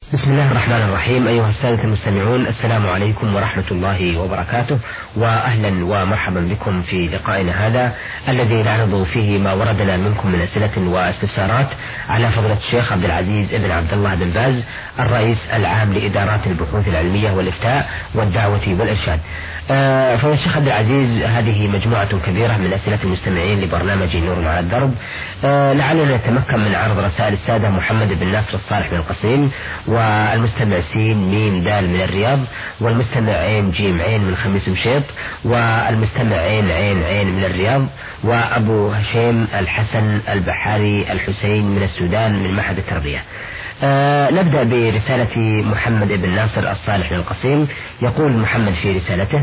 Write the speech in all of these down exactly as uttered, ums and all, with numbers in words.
بسم الله الرحمن الرحيم. أيها السادة المستمعون، السلام عليكم ورحمة الله وبركاته، وأهلا ومرحبا بكم في لقائنا هذا الذي نعرض فيه ما وردنا منكم من أسئلة واستفسارات على فضيلة الشيخ عبد العزيز ابن عبد الله بن باز، الرئيس العام لإدارات البحوث العلمية والإفتاء والدعوة والإرشاد. آه فضيلة الشيخ عبد العزيز، هذه مجموعة كبيرة من أسئلة المستمعين لبرنامج نور على الدرب. آه لعلنا نتمكن من عرض رسائل السادة محمد بن ناصر الصالح من القصيم، والمستمع سين ميم دال من الرياض، والمستمع عين جيم عين من خميس مشيط، والمستمع عين عين عين من الرياض، وأبو هشيم الحسن البحاري الحسين من السودان من معهد التربية. آه نبدأ برسالة محمد بن ناصر الصالح من القصيم. يقول محمد في رسالته: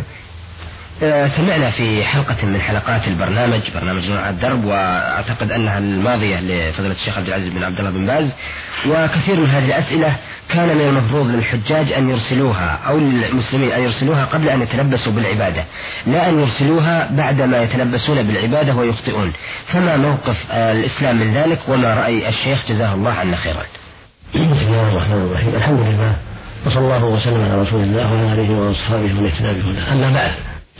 آه سمعنا في حلقة من حلقات البرنامج برنامج نور على الدرب، وأعتقد أنها الماضية لفضيلة الشيخ عبد العزيز بن عبد الله بن باز، وكثير من هذه الأسئلة كان من المفروض للحجاج أن يرسلوها أو للمسلمين أن يرسلوها قبل أن يتلبسوا بالعبادة، لا أن يرسلوها بعدما يتلبسون بالعبادة ويخطئون. فما موقف آه الإسلام من ذلك، وما رأي الشيخ جزاه الله عنا خيرا؟ بسم الله الرحمن الرحيم. الحمد لله، وصلى الله وسلم على رسول الله وعلى آله وأصحابه ومن اهتدى بهداه. أما بعد،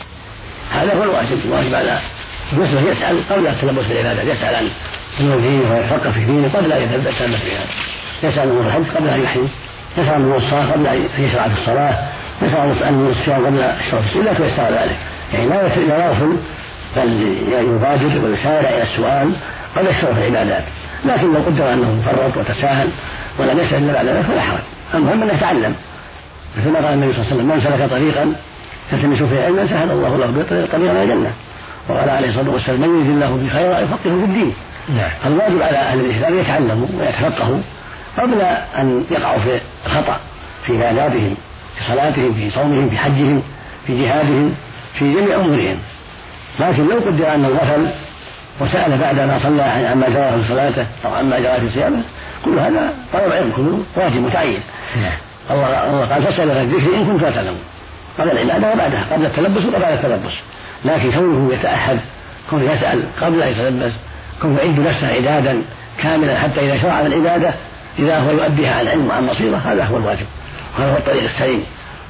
هذا هو الواجب. الواجب على المسلم يسأل قبل التلبس بالعبادة، يسأل عن أمور دينه ويتفقه في دينه قبل أن يتلبس بها. يسأل أمور الحج قبل أن يحرم، يسأل أمور الصلاة قبل أن يشرع في الصلاة، يسأل أمور الصيام قبل الشرع في السنة، ويسأل ذلك. يعني لا يغفل، بل يبادر ويسارع إلى السؤال قبل الشرع في العبادات. لكن لو قدر أنه فرط وتساهل ولم يسأل إلا بعد ذلك فلا حرج. المهم أن يتعلم، مثل ما قال النبي صلى الله عليه وسلم: من سلك طريقا يلتمس فيه علما سهل الله له به طريقا إلى الجنة. وقال عليه الصلاة والسلام: من يرد الله به خيرا يفقهه في الدين. نعم. الواجب على أهل الإسلام يتعلموا ويتفقهوا قبل أن يقعوا في الخطأ في عباداتهم، في صلاتهم، في صومهم، في حجهم، في جهادهم، في جميع أمورهم. لكن لو قدر أنه غفل وسأل بعد ما صلى عما جرى في صلاته أو عما جرى في صيامه، كل هذا طلب علم، كله واجب متعين. الله الله قال: فاسألوا عن الذكر إن كنتم تعلمون، قبل العبادة وبعدها، قبل التلبس وقبل التلبس. لكن كونه يتأهب، كونه يسأل قبل أن يتلبس، كونه يعد نفسه إعدادا كاملا حتى إذا شرع العبادة إذا هو يؤديها عن علم وعن بصيرة، هذا هو الواجب، وهذا هو الطريق السليم.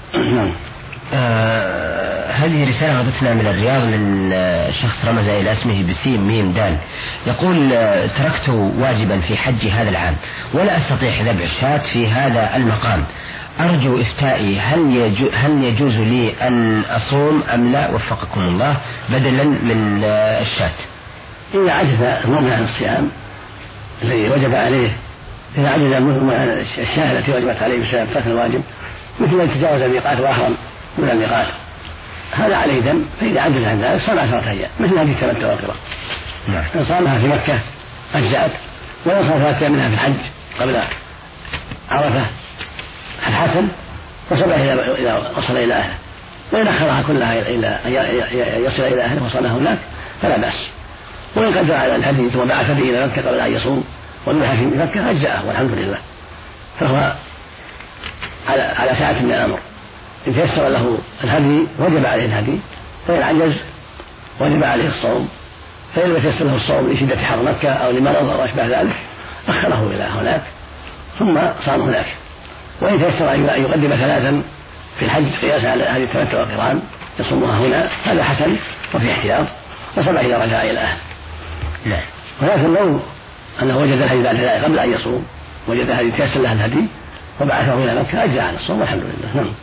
آه هذه رسالة وردتنا من الرياض من آه شخص رمز إلى اسمه بسيم ميم دال. يقول: آه تركت واجبا في حج هذا العام ولا أستطيع ذبح الشاة في هذا المقام، أرجو إفتائي، هل, يجو هل يجوز لي أن أصوم أم لا، وفقكم الله، بدلا من آه الشاة؟ إذا عجز المؤمن عن الصيام الذي وجب عليه، إذا عجز المؤمن عن الشاة التي وجبت عليه بسبب ترك الواجب، مثل أن تجاوز الميقات وأحرم من الميقات، هذا عليه دم. فإذا عجز عن ذلك صام عشرة أيام مثل هذه التمتع والقراء. نعم. إن صامها في مكة أجزأت، ولو صام ثلاثة أيام منها في الحج قبل عرفة الحسن، وصل إلى وصل إلى أهله، وإن أخرها كلها إلى يصل إلى أهله وصامها هناك فلا بأس. وإن قدر على الهدي ثم بعث به إلى مكة قبل أن يصوم وذبح في مكة أجزأه والحمد لله، فهو على على ساعة من الأمر. إن تيسر له الهدي وجب عليه الهدي، فإن عجز وجب عليه الصوم. فإن لم يتيسر له الصوم لشدة حر مكة أو لمرض أو أشبه ذلك أخره إلى هناك ثم صام هناك. وإن تيسر أن يقدم ثلاثا في الحج قياسا على هذه التمتع والقران يصومها هنا، هذا حسن وفي احتياط، وصبح إذا رجع إلى أهله. لا. ولكن لو أنه وجد الهدي بعد ذلك قبل أن يصوم، وجد الهدي تيسر له الهدي وبعثه إلى مكة، أجزأ عن الصوم والحمد لله. نعم.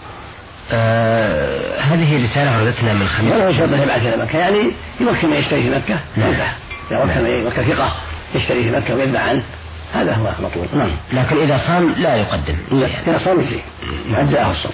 آه هذه رسالة وردتنا من خميس. ولا يشرط أن يبعث إلى مكة، يعني يوكل من يشتري في مكة يذبح، يوكل ثقة يشتري في مكة ويذبح عنه، هذا هو المطلوب. نعم. لكن إذا صام لا يقدم. لا، إذا صام يجزي، أجزأه الصوم.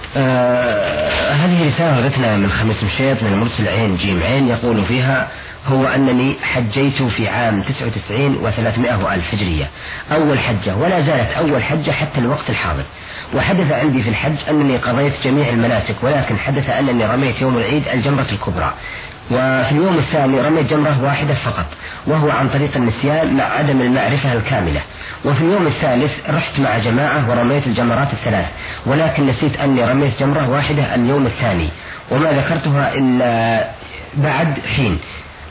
آه هذه رسالة وردتنا من خميس مشيط من المرسل عين جيم عين. يقول فيها: هو أنني حجيت في عام تسعة وتسعين وثلاثمائة ألف هجرية أول حجة، ولا زالت أول حجة حتى الوقت الحاضر. وحدث عندي في الحج أنني قضيت جميع المناسك، ولكن حدث أنني رميت يوم العيد الجمرة الكبرى، وفي اليوم الثاني رميت جمرة واحدة فقط، وهو عن طريق النسيان مع عدم المعرفة الكاملة. وفي اليوم الثالث رحت مع جماعة ورميت الجمرات الثلاث، ولكن نسيت أني رميت جمرة واحدة اليوم الثاني، وما ذكرتها إلا بعد حين.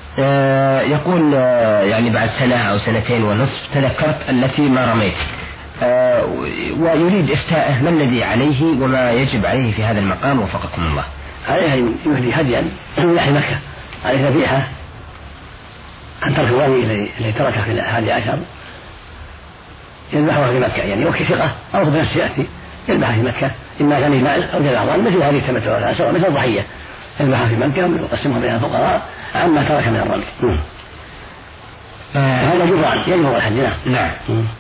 آه يقول آه يعني بعد سنة أو سنتين ونصف تذكرت التي ما رميت. آه ويريد إفتاءه ما الذي عليه وما يجب عليه في هذا المقام وفقكم الله. عليه أن يهدي هديا من ناحية مكة، عليه ذبيحة عن ترك الوادي الذي تركه في الحادي عشر يذبحها في مكة، يعني وكي ثقة أو بنفسه يأتي يذبحها في مكة، إما كان مال أو جل أعظام مثل هذه التمتع سواء مثل الضحية يذبحها في مكة ويقسمها بين الفقراء عما ترك من الرمي. هذا جبران يجبر الحج. نعم.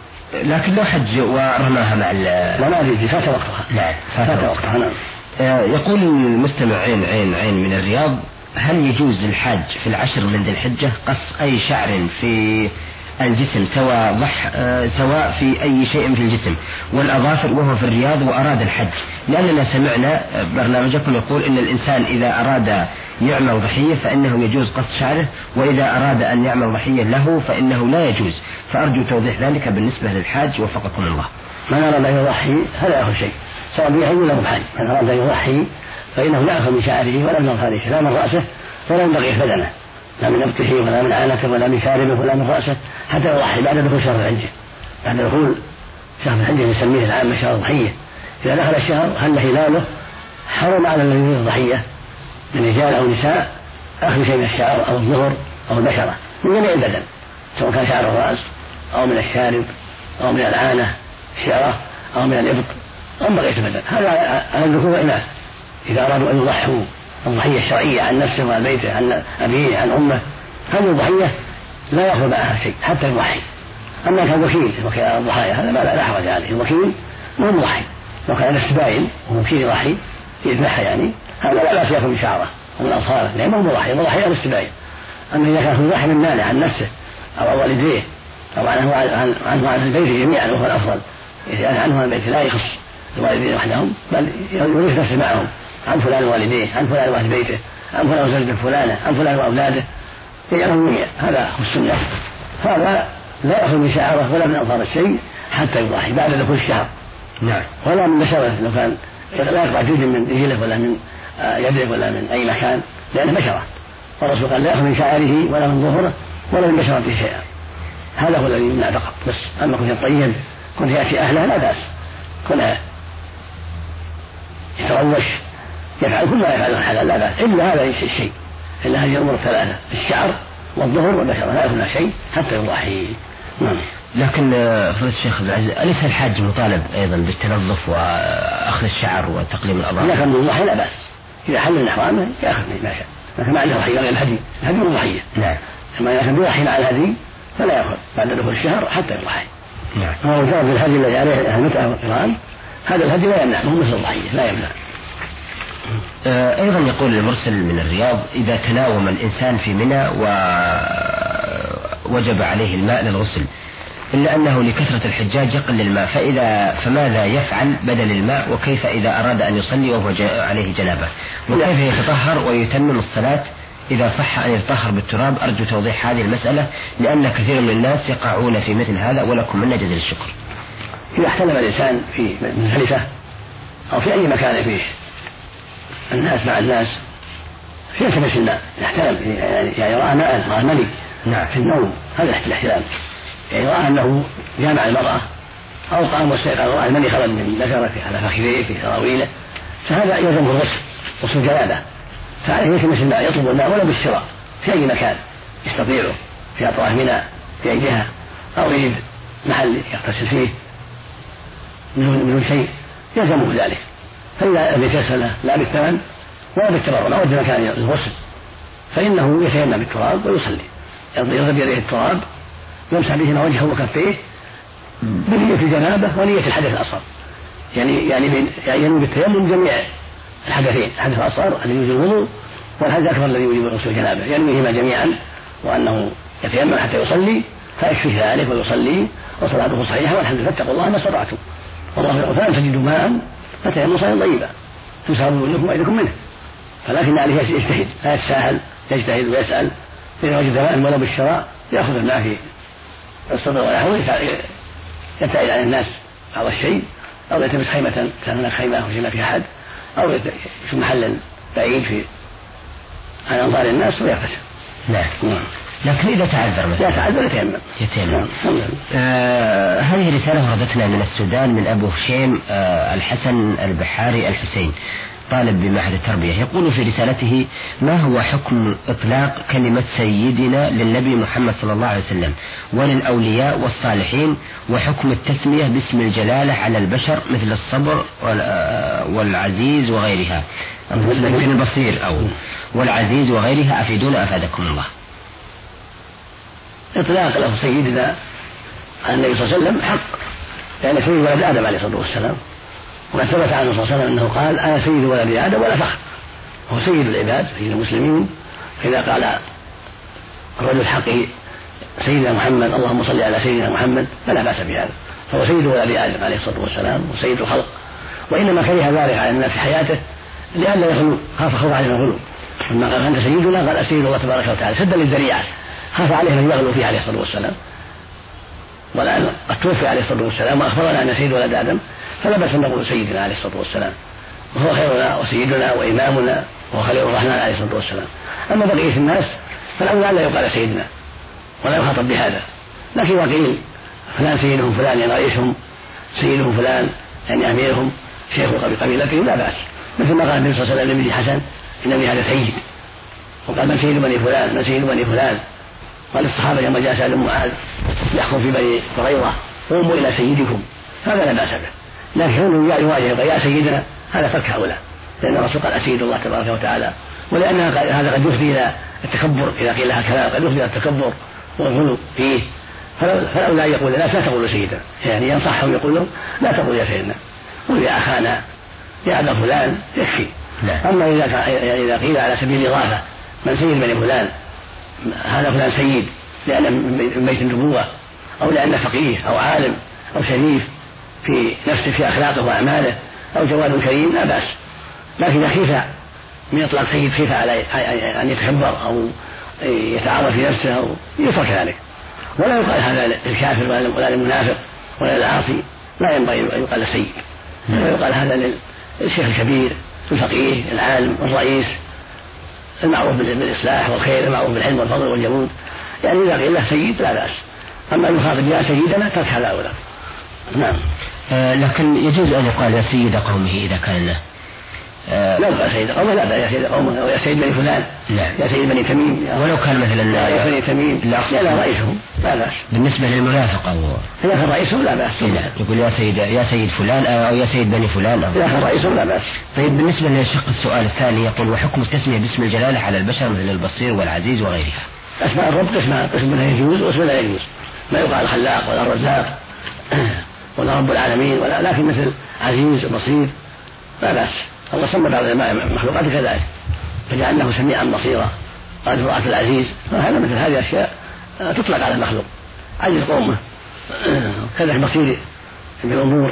لكن لو حج ورماها مع لا ما أدري فات وقتها. نعم فات وقتها. نعم. يقول المستمع عين عين عين من الرياض: هل يجوز للحاج في العشر من ذي الحجة قص أي شعر في الجسم سواء ضح سواء في أي شيء في الجسم والأظافر وهو في الرياض وأراد الحج؟ لأننا سمعنا برنامجكم يقول إن الإنسان إذا أراد يعمل ضحية فإنه يجوز قص شعره، وإذا أراد أن يعمل ضحية له فإنه لا يجوز، فأرجو توضيح ذلك بالنسبة للحاج وفقكم الله. من أراد أن يضحي هذا يأخذ شيء سواء بيحج ولا بحج. من أراد أن يضحي فإنه لا يأخذ من شعره ولا من أظفاره، لا من رأسه ولا من بقية بدنه، لا من نبته ولا من عانته ولا من شاربه ولا من رأسه، حتى يضحي بعد دخول شهر الحجة. بعد دخول شهر الحجة يسميه العام شهر الضحية. إذا دخل الشهر هل هلاله حرم على الذي يريد الضحية من رجال أو نساء أخذ شيء من الشعر أو الظهر أو البشرة من جميع البدن، سواء كان شعر الرأس أو من الشارب أو من العانة الشعرة أو من الإبط أو من بقية البدن. هذا على الذكور والإناث إذا أرادوا أن يضحوا الضحية الشرعية عن نفسه وعن بيته عن أبيه عن أمه، هذه الضحية لا يأخذ معها شيء حتى يضحي. أما كان وكيل وكيل الضحايا هذا ما لا حرج عليه، الوكيل مو مضحي، لو كان السباين ووكيل يضحي يذبحها يعني هذا لا بأس يأخذ من شعره ومن أظفاره لأنه مو مضحي، مضحي على السباين. أما إذا كان يضحي من ماله عن نفسه أو عن والديه أو عنه عن عنه عن البيت جميعا وهو الأفضل، يعني عنه عن البيت لا يخص الوالدين وحدهم بل يورث نفسه معهم، عن فلان والديه عن فلان واهل بيته عن فلان وزوجته فلانه عن فلان واولاده يجعلهم جميعا، هذا هو السنه. هذا لا ياخذ من شعره ولا من اظهار الشيء حتى يضحي بعد دخول الشهر. نعم. ولا من بشره، لو كان لا يقطع جزء من رجله ولا من يده ولا من اي مكان لانه بشره، والرسول قال لا ياخذ من شعره ولا من ظهره ولا من بشرته شيئا. هذا هو الذي يمنع فقط بس. اما كنت طيب كنت ياتي اهله لا باس، كنا يتروش يفعل كل ما يفعل الحلال لا بأس، إلا هذا الشيء، إلا هذه الأمور الثلاثة الشعر والظهر والبشرة لا يأخذ شيء حتى يضحي. لكن فضيلة الشيخ عبد العزيز أليس الحاج مطالب أيضا بالتنظف وأخذ الشعر وتقليم الأظافر؟ إذا كان بالضحية لا بأس، إذا حل من إحرامه يأخذ ما شاء، لكن مع الضحية غير الهدي، الهدي والضحية. نعم. أما إذا كان بيضحي مع الهدي فلا يأخذ بعد دخول الشهر حتى يضحي. نعم. هو مجرد الهدي الذي عليه المتعة والقران، هذا الهدي لا يمنع، مو مثل الضحية لا يمنع. أيضا يقول المرسل من الرياض: إذا تناوم الإنسان في منى ووجب عليه الماء للغسل إلا أنه لكثرة الحجاج يقل الماء، فإذا فماذا يفعل بدل الماء؟ وكيف إذا أراد أن يصلي وهو عليه جنابة؟ وكيف يتطهر ويتمم الصلاة إذا صح أن يتطهر بالتراب؟ أرجو توضيح هذه المسألة لأن كثير من الناس يقعون في مثل هذا، ولكم منا جزيل الشكر. إذا احتلم الإنسان في مزدلفة أو في أي مكان فيه الناس مع الناس يلتمس الماء، يحتلم يعني رأى ماء رأى ملي نعم. في النوم، هذا الاحتلام، يعني رأى أنه جامع المرأة أو قام واستيقظ رأى الملي خرج من ذكره على فخذيه في سراويله، فهذا يلزمه الغسل غسل جنابه، فعليه يلتمس الماء يطلب الماء ولا بالشراء في أي مكان يستطيعه، في أطراف منى في أي جهة أو يجد محل يغتسل فيه من شيء يلزمه ذلك. فإذا لم يتيسر لا بالثمن ولا بالتبرع أو مكان الغسل فإنه يتيمم بالتراب ويصلي، يضرب بيده التراب يمسح بهما وجهه وكفيه بنية الجنابة ونية الحدث الأصغر، يعني يعني ينوي بالتيمم جميع الحدثين، الحدث الأصغر الذي يوجب الوضوء والحدث الأكبر الذي يوجب غسل الجنابة، ينويهما جميعا وأنه يتيمم حتى يصلي فيكفيه ذلك ويصلي وصلاته صحيحة والحمد لله، فاتقوا الله ما استطعتم والله يقول فلن تجدوا ماء فتيمموا صعيدا طيبا تسهروا وجوهكم وأيديكم منه، فلكن عليه يجتهد لا يتساهل، يجتهد ويسأل، إذا وجد ماء ولو بالشراء يأخذ الماء في الصدر ونحوه يبتعد عن الناس بعض الشيء، أو يلتمس خيمة كان هناك خيمة أو شيء في أحد، أو يشوف محلا بعيد في عن أنظار الناس ويغتسل. نعم. لكن إذا تعذر مثلا لا تعذر يتيمم يتيمم. آه هذه رسالة وردتنا من السودان من أبو هشيم آه الحسن البحاري الحسين، طالب بمعهد التربية، يقول في رسالته: ما هو حكم إطلاق كلمة سيدنا للنبي محمد صلى الله عليه وسلم وللأولياء والصالحين، وحكم التسمية باسم الجلالة على البشر مثل الصبر والعزيز وغيرها، مثل البصير أو والعزيز وغيرها، أفيدونا أفادكم الله. إطلاق له سيدنا على النبي صلى الله عليه وسلم حق، لأن سيد ولد آدم عليه الصلاة والسلام، وقد ثبت عنه صلى الله عليه وسلم أنه قال: أنا سيد ولد آدم ولا فخر، هو سيد العباد سيد المسلمين. فإذا قال الرجل حقه سيدنا محمد اللهم صل على سيدنا محمد فلا بأس بهذا، فهو سيد ولد آدم عليه الصلاة والسلام وسيد الخلق، وإنما كره ذلك على الناس في حياته لئلا يغلو، خاف خوف عليه الغلو، لما قال أنت سيدنا قال أسيد الله تبارك وتعالى سدا للذريعة، خاف عليه من يغلو فيه عليه الصلاة والسلام. والآن قد توفي عليه الصلاة والسلام وأخبرنا أن سيد ولد آدم، فلا بأس أن نقول سيدنا عليه الصلاة والسلام، وهو خيرنا وسيدنا وإمامنا وهو خليل الرحمن عليه الصلاة والسلام. أما بقية الناس فالأولى لا يقال سيدنا ولا يخاطب بهذا، لكن وقيل فلان سيدهم فلان يعني رئيسهم، سيدهم فلان يعني أميرهم، شيخ بقبيلتهم، لا بأس، مثل ما قال النبي صلى الله عليه وسلم لابن حسن: إن ابني هذا سيد، وقال: من سيد بني فلان، من سيد بني فلان. قال الصحابة لما جاء سعد بن معاذ يحكم في بني قريظة: قوموا إلى سيدكم، هذا لا بأس به، لكن كونه يواجه يا سيدنا هذا ترك هؤلاء، لأن الرسول قال: أسيد الله تبارك وتعالى، ولأن هذا قد يفضي إلى التكبر، إذا قيل لها كلام قد يفضي إلى التكبر والغلو فيه، فالأولى يقول الناس لا تقولوا سيدنا، يعني ينصحهم يقول لهم لا تقولوا يا سيدنا، قل يا أخانا يا أبا فلان يكفي. أما إذا قيل على سبيل الإضافة من سيد بني فلان، هذا فلان سيد لأن من بيت النبوة أو لأن فقيه أو عالم أو شريف في نفسه في أخلاقه وأعماله أو جواد كريم، لا بأس، لكن إذا خيف من إطلاق سيد خيف على أن يتكبر أو يتعرف في نفسه أو يترك ذلك، ولا يقال هذا للكافر ولا للمنافق ولا للعاصي، لا ينبغي أن يقال سيد، ويقال هذا للشيخ الكبير الفقيه العالم الرئيس المعروف بالإصلاح والخير، المعروف بالعلم والفضل والجمود، يعني إذا قيل له سيد لا بأس. أما يخاطب يا سيدنا ترك هذا أولى. نعم. آه لكن يجوز أن يقال يا سيد قومه إذا كان له آه لا يقال سيد قومه، لا يا سيد قومه أو يا سيد بني فلان، لا. يا سيد بني تميم، ولو كان مثلا يا بني تميم لا, لا رئيسهم لا بأس. بالنسبة للمنافق أو إذا كان رئيسهم لا بأس، لا. يقول يا سيد يا سيد فلان أو يا سيد بني فلان أو إذا كان رئيسهم لا بأس. طيب بالنسبة للشق السؤال الثاني يقول: وحكم التسمية باسم الجلالة على البشر مثل البصير والعزيز وغيرها؟ أسماء الرب قسمان، قسم منها يجوز وقسم لا يجوز، ما يقال الخلاق ولا الرزاق ولا رب العالمين ولا، لكن مثل عزيز بصير لا بأس. الله سمى بعض المخلوقات كذلك فجعلناه سميعا بصيرا، قال امرأة العزيز، هذا مثل هذه الأشياء تطلق على المخلوق، عزيز قومه كذلك بصير بالأمور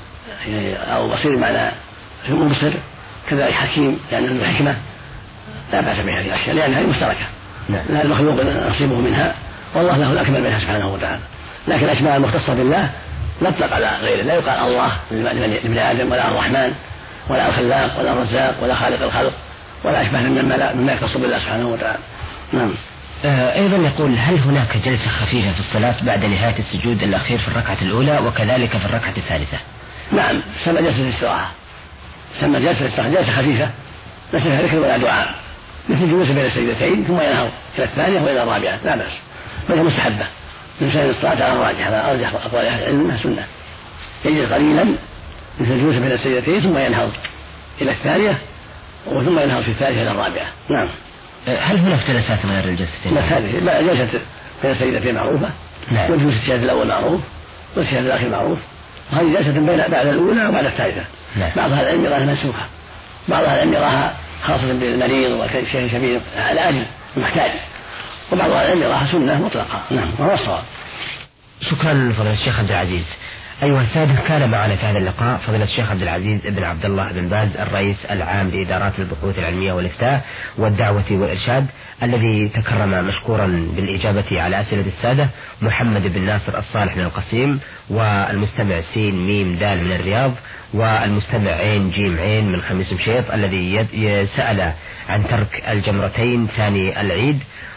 أو بصير معنى مبصر، كذلك حكيم يعني عنده حكمة، لا بأس بهذه الأشياء لأنها مشتركة، لا المخلوق نصيبه منها والله له الأكمل منها سبحانه وتعالى. لكن الأسماء المختصة بالله لا تطلق على غيره، لا يقال الله لابن آدم ولا الرحمن ولا الخلاق ولا الرزاق ولا خالق الخلق ولا أشبه مما مما يختص بالله سبحانه وتعالى. نعم. أيضا يقول: هل هناك جلسة خفيفة في الصلاة بعد نهاية السجود الأخير في الركعة الأولى وكذلك في الركعة الثالثة؟ نعم، سمى جلسة الاستراحة، سمى جلسة الاستراحة جلسة خفيفة ليس فيها ذكر ولا دعاء، مثل الجلوس بين السجدتين ثم ينهض إلى الثانية وإلى الرابعة، لا بأس، بل مستحبة من سنن الصلاة على الراجح، هذا أرجح أقوال أهل العلم أنها سنة، يجلس قليلا مثل الجلوس بين السجدتين ثم ينهض إلى الثانية وثم ينهض في الثالثة إلى الرابعة. نعم. هل هناك جلسات غير الجلستين؟ بس هذه جلسة بين السجدتين معروفة، نعم. والجلوس الشهادة الأول معروف والشهادة الآخر معروف، وهذه جلسة بين بعد الأولى وبعد الثالثة. نعم. بعض أهل العلم يراها منسوخة، بعض أهل العلم يراها خاصة بالمريض والشيخ الكبير على أجل المحتاج، وبعض أهل العلم يراها سنة مطلقة. نعم، وهو الصواب. شكرا فضيلة الشيخ عبد العزيز. أيها السادة، كان معنا في هذا اللقاء فضيلة الشيخ عبد العزيز بن عبد الله بن باز الرئيس العام لإدارات البحوث العلمية والإفتاء والدعوة والإرشاد، الذي تكرم مشكورا بالإجابة على أسئلة السادة، محمد بن ناصر الصالح من القصيم، والمستمع سين ميم دال من الرياض، والمستمع عين جيم عين من خميس مشيط الذي سأل عن ترك الجمرتين ثاني العيد،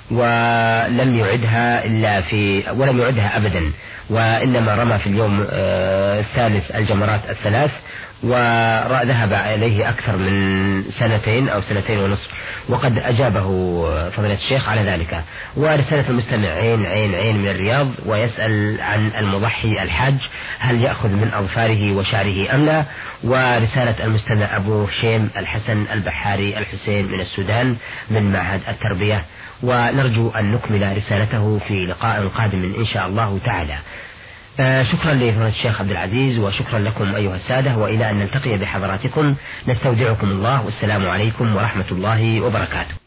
ولم يعدها إلا في ولم يعدها أبدا، وإنما رمى في اليوم الثالث الجمرات الثلاث، وذهب إليه أكثر من سنتين أو سنتين ونصف، وقد أجابه فضيلة الشيخ على ذلك. ورسالة المستمع عين عين عين من الرياض، ويسأل عن المضحي الحاج هل يأخذ من أظفاره وشعره أم لا. ورسالة المستمع أبو هشيم الحسن البحاري الحسين من السودان من معهد التربية، ونرجو أن نكمل رسالته في لقاء قادم إن شاء الله تعالى. آه شكرا لفضيلة الشيخ عبد العزيز، وشكرا لكم أيها السادة، وإلى أن نلتقي بحضراتكم نستودعكم الله، والسلام عليكم ورحمة الله وبركاته.